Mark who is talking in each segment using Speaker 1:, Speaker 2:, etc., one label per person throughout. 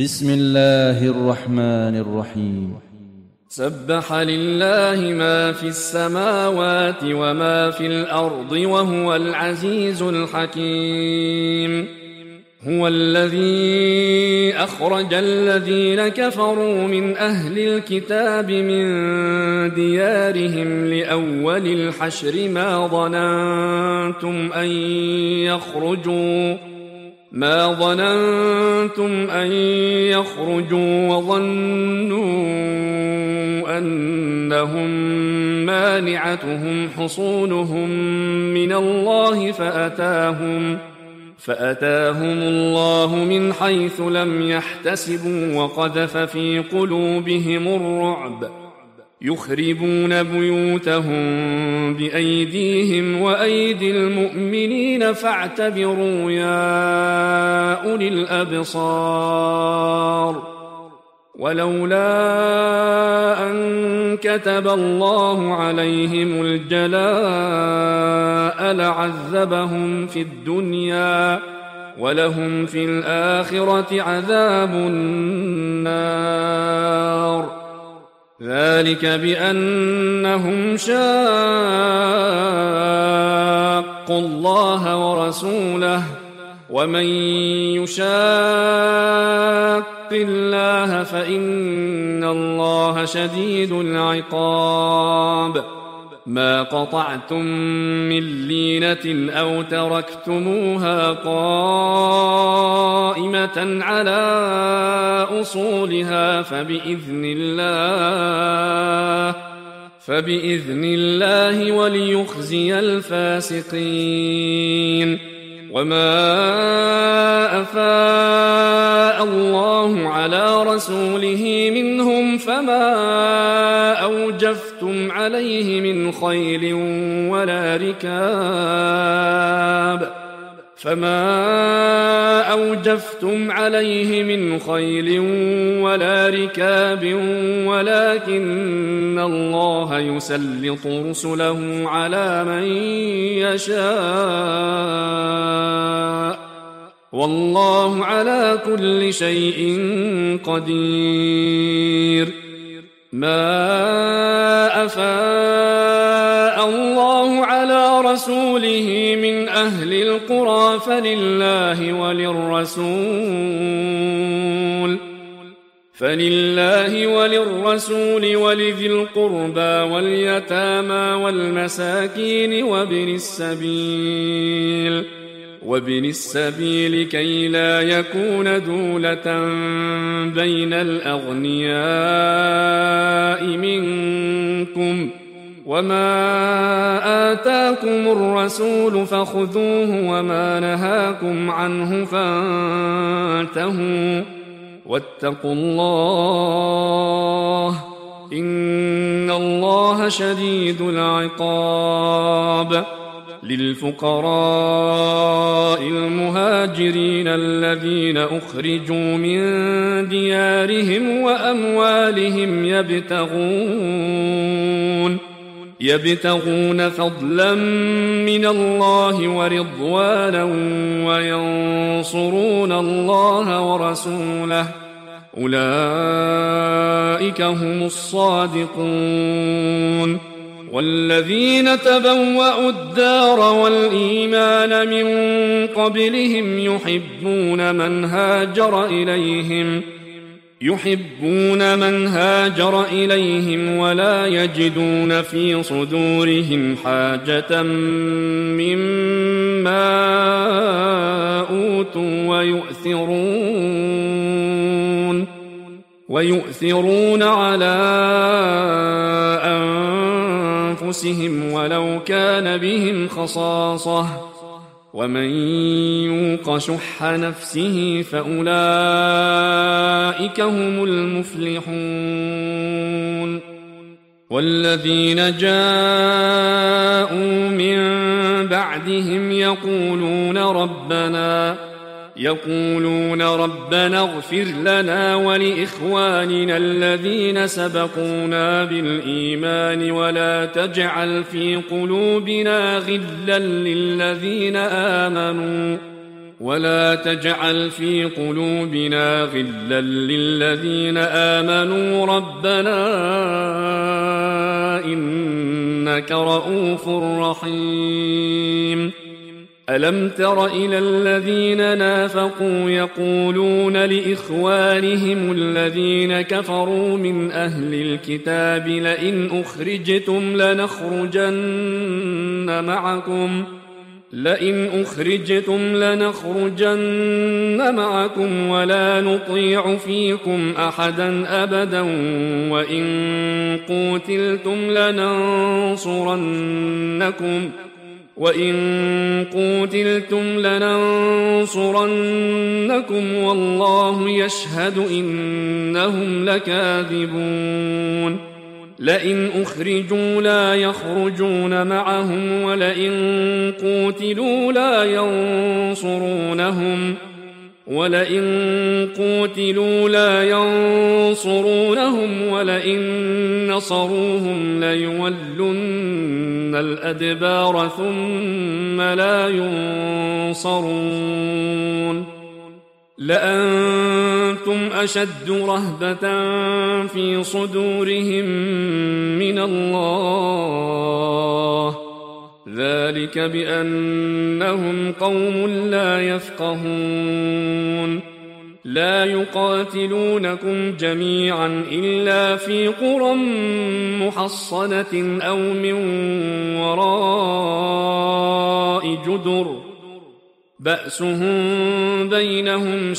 Speaker 1: بسم الله الرحمن الرحيم.
Speaker 2: سبح لله ما في السماوات وما في الأرض وهو العزيز الحكيم. هو الذي أخرج الذين كفروا من أهل الكتاب من ديارهم لأول الحشر ما ظننتم أن يخرجوا وظنوا أنهم مانعتهم حصونهم من الله فأتاهم الله من حيث لم يحتسبوا وقذف في قلوبهم الرعب يخربون بيوتهم بأيديهم وأيدي المؤمنين فاعتبروا يا أولي الأبصار. ولولا أن كتب الله عليهم الجلاء لعذبهم في الدنيا ولهم في الآخرة عذاب النار. ذلك بأنهم شاقوا الله ورسوله ومن يشاق الله فإن الله شديد العقاب. ما قطعتم من لينة أو تركتموها قائمة على أصولها فبإذن الله وليخزي الفاسقين. وما أفاء الله على رسوله منهم فما أوجفتم عليه من خيل ولا ركاب ولكن الله يسلط رسله على من يشاء والله على كل شيء قدير. ما أفاء الله على رسوله من أهل القرى فلله وللرسول ولذي القربى واليتامى والمساكين وابن السبيل كي لا يكون دولة بين الأغنياء منكم. وما آتاكم الرسول فخذوه وما نهاكم عنه فانتهوا واتقوا الله إن الله شديد العقاب. للفقراء المهاجرين الذين أخرجوا من ديارهم وأموالهم يبتغون فضلا من الله ورضوانا وينصرون الله ورسوله أولئك هم الصادقون. والذين تبوأوا الدار والإيمان من قبلهم يحبون من هاجر إليهم ولا يجدون في صدورهم حاجة مما أوتوا ويؤثرون على أنفسهم ولو كان بهم خصاصة ومن يوق شح نفسه فأولئك هم المفلحون. والذين جاءوا من بعدهم يقولون ربنا اغفر لنا ولإخواننا الذين سبقونا بالإيمان ولا تجعل في قلوبنا غلا للذين آمنوا ولا تجعل في قلوبنا غلا للذين آمنوا ربنا إنك رؤوف رحيم. ألم تر إلى الذين نافقوا يقولون لإخوانهم الذين كفروا من أهل الكتاب لئن أخرجتم لنخرجن معكم ولا نطيع فيكم أحدا أبدا وإن قوتلتم لننصرنكم والله يشهد إنهم لكاذبون. لئن أخرجوا لا يخرجون معهم ولئن قوتلوا لا ينصرونهم ولئن نصروهم ليولن الأدبار ثم لا ينصرون. لأنتم أشد رهبة في صدورهم من الله ذلك بأنهم قوم لا يفقهون. لا يقاتلونكم جميعا إلا في قرى محصنة أو من وراء جدر بأسهم بينهم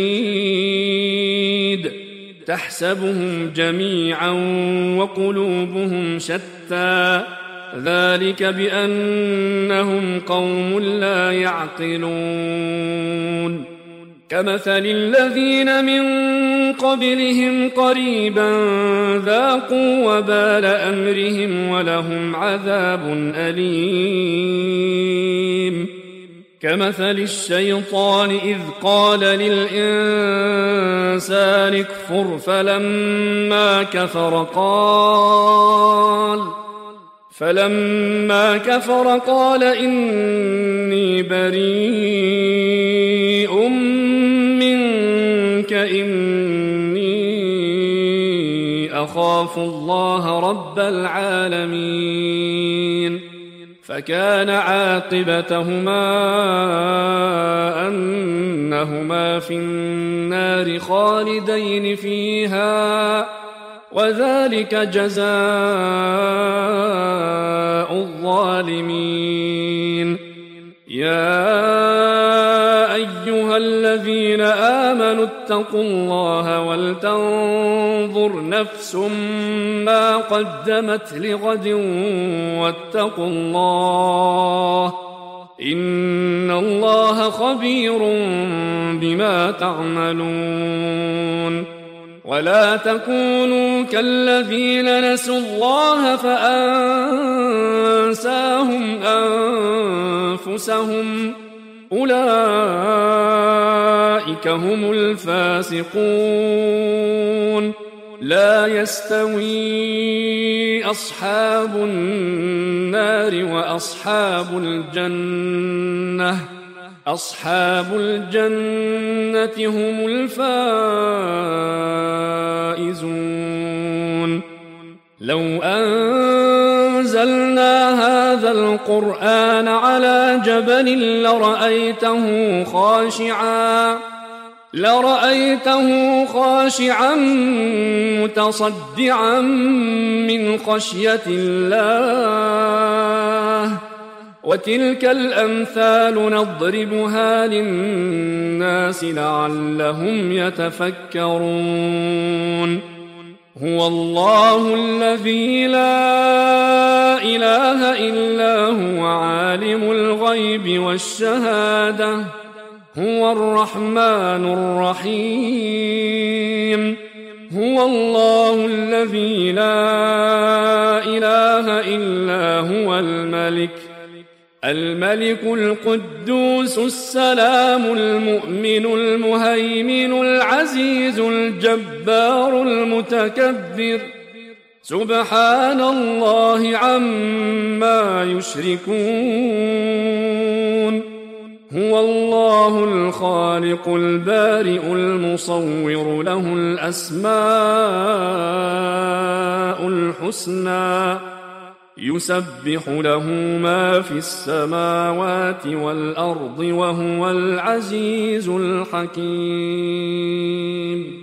Speaker 2: شديد تحسبهم جميعا وقلوبهم شتى ذلك بأنهم قوم لا يعقلون. كمثل الذين من قبلهم قريبا ذاقوا وبال أمرهم ولهم عذاب أليم. كمثل الشيطان إذ قال للإنسان اكفر فلما كفر قال إني بريء منك إني أخاف الله رب العالمين. فكان عاقبتهما أنهما في النار خالدين فيها وذلك جزاء الظالمين. يا أيها الذين آمنوا اتقوا الله ولتنظر نفس ما قدمت لغد واتقوا الله إن الله خبير بما تعملون. ولا تكونوا كالذين نسوا الله فأنساهم أنفسهم أولئك هم الفاسقون. لا يستوي أصحاب النار وأصحاب الجنة هم الفائزون. لو أنزلنا هذا القرآن على جبل لرأيته خاشعا متصدعا من خشية الله. وتلك الأمثال نضربها للناس لعلهم يتفكرون. هو الله الذي لا إله إلا هو عالم الغيب والشهادة هو الرحمن الرحيم. هو الله الذي لا إله إلا هو الملك القدوس السلام المؤمن المهيمن العزيز الجبار المتكبر سبحان الله عما يشركون. هو الله الخالق البارئ المصور له الأسماء الحسنى يسبح له ما في السماوات والأرض وهو العزيز الحكيم